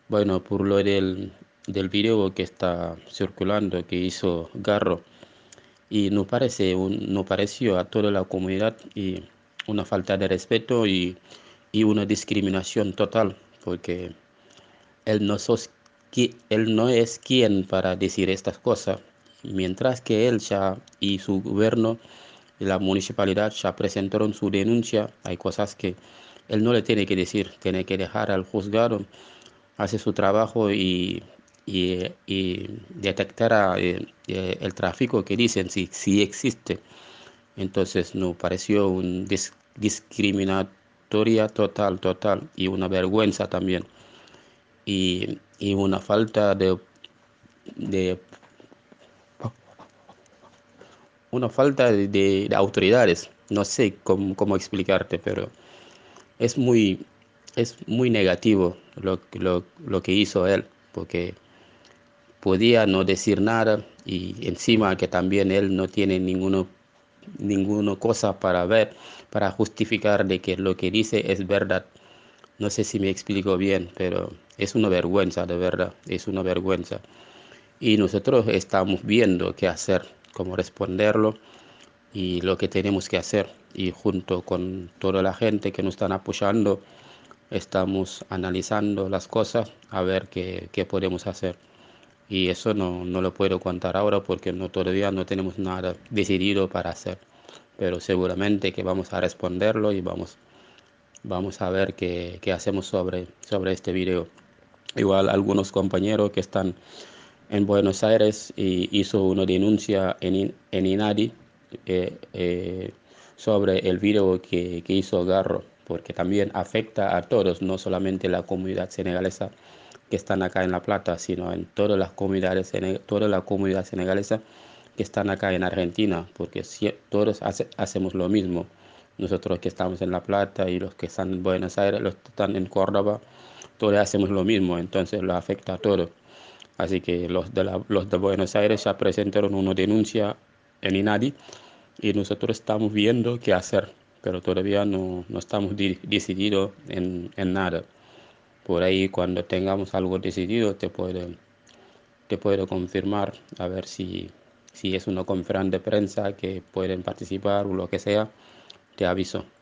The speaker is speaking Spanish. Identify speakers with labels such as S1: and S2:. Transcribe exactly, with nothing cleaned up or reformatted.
S1: Bueno, por lo del, del video que está circulando que hizo Garro, y nos parece un, nos pareció a toda la comunidad y una falta de respeto y, y una discriminación total, porque él no, sos, qui- él no es quien para decir estas cosas, mientras que él ya y su gobierno y la municipalidad ya presentaron su denuncia. Hay cosas que él no le tiene que decir, tiene que dejar al juzgado hace su trabajo y, y, y detectar eh, eh, el tráfico que dicen si, si existe. Entonces nos pareció un dis- discriminatoria total, total y una vergüenza también y, y una falta de, de una falta de, de- de autoridades. No sé cómo, cómo explicarte, pero es muy, es muy negativo lo, lo, lo que hizo él, porque podía no decir nada y encima que también él no tiene ninguno, ninguna cosa para ver, para justificar de que lo que dice es verdad. No sé si me explico bien, pero es una vergüenza, de verdad, es una vergüenza. Y nosotros estamos viendo qué hacer, cómo responderlo y lo que tenemos que hacer. Y junto con toda la gente que nos están apoyando, estamos analizando las cosas a ver qué, qué podemos hacer. Y eso no, no lo puedo contar ahora porque no, todavía no tenemos nada decidido para hacer. Pero seguramente que vamos a responderlo y vamos, vamos a ver qué, qué hacemos sobre, sobre este video. Igual algunos compañeros que están en Buenos Aires y hizo una denuncia en, en INADI eh, eh, sobre el video que, que hizo Garro, porque también afecta a todos, no solamente la comunidad senegalesa que están acá en La Plata, sino en todas las comunidades, toda la comunidad senegalesa que están acá en Argentina, porque si, todos hace, hacemos lo mismo. Nosotros que estamos en La Plata y los que están en Buenos Aires, los que están en Córdoba, todos hacemos lo mismo, entonces lo afecta a todos. Así que los de, la, los de Buenos Aires ya presentaron una denuncia en INADI y nosotros estamos viendo qué hacer, pero todavía no, no estamos decididos en, en nada. Por ahí cuando tengamos algo decidido te puedo, te puedo confirmar a ver si, si es una conferencia de prensa que pueden participar o lo que sea, te aviso.